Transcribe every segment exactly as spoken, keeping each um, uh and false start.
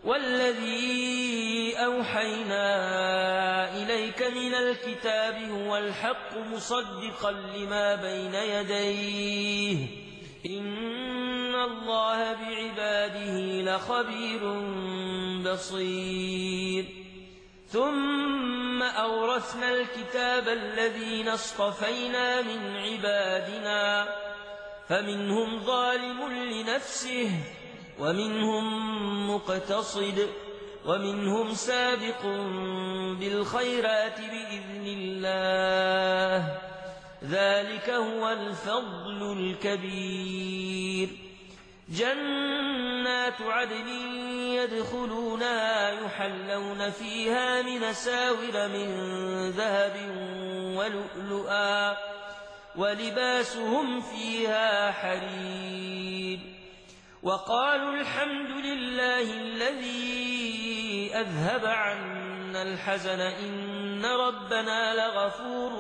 والذي أوحينا إليك من الكتاب هو الحق مصدقا لما بين يديه إن الله بعباده لخبير بصير ثم أورثنا الكتاب الذين اصطفينا من عبادنا فمنهم ظالم لنفسه ومنهم مقتصد ومنهم سابق بالخيرات بإذن الله ذلك هو الفضل الكبير جنات عدن يدخلونها يحلون فيها من ساور من ذهب ولؤلؤا ولباسهم فيها حرير وقالوا الحمد لله الذي أذهب عنا الحزن إن ربنا لغفور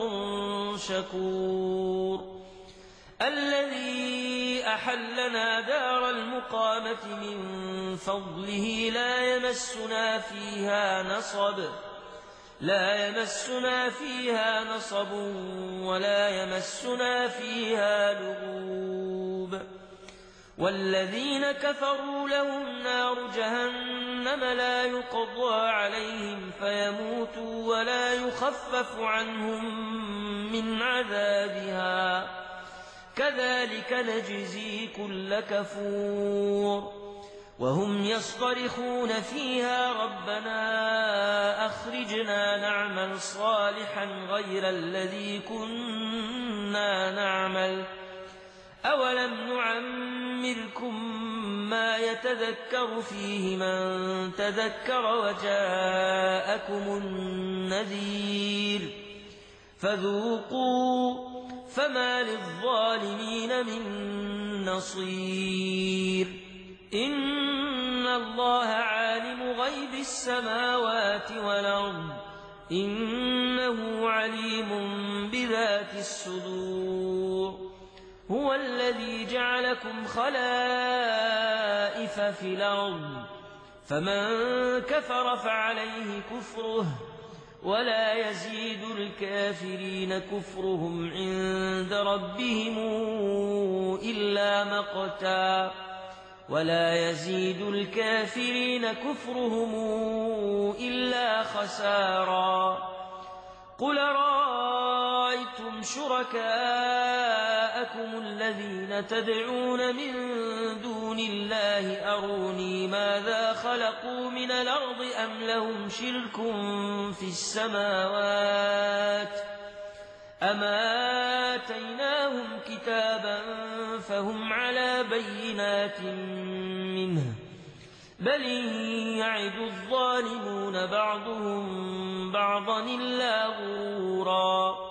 شكور الذي أحلنا دار المقامة من فضله لا يمسنا فيها نصب لا يمسنا فيها نصب ولا يمسنا فيها لغوب والذين كفروا لهم نار جهنم لا يقضى عليهم فيموتوا ولا يخفف عنهم من عذابها كذلك نجزي كل كفور وهم يصطرخون فيها ربنا أخرجنا نعمل صالحا غير الذي كنا نعمل أولم نعمركم ما يتذكر فيه من تذكر وجاءكم النذير فذوقوا فما للظالمين من نصير إن الله عالم غيب السماوات والأرض إنه عليم بذات الصدور هو الذي جعلكم خلائف في الأرض فمن كفر فعليه كفره ولا يزيد الكافرين كفرهم عند ربهم إلا مقتا ولا يزيد الكافرين كفرهم إلا خسارا قل رأيتم شركاءكم الذين تدعون من دون الله أروني ماذا خلقوا من الأرض أم لهم شرك في السماوات أم آتيناهم كتابا فهم على بينات منه بل يعد الظالمون بعضهم بعضا إلا غرورا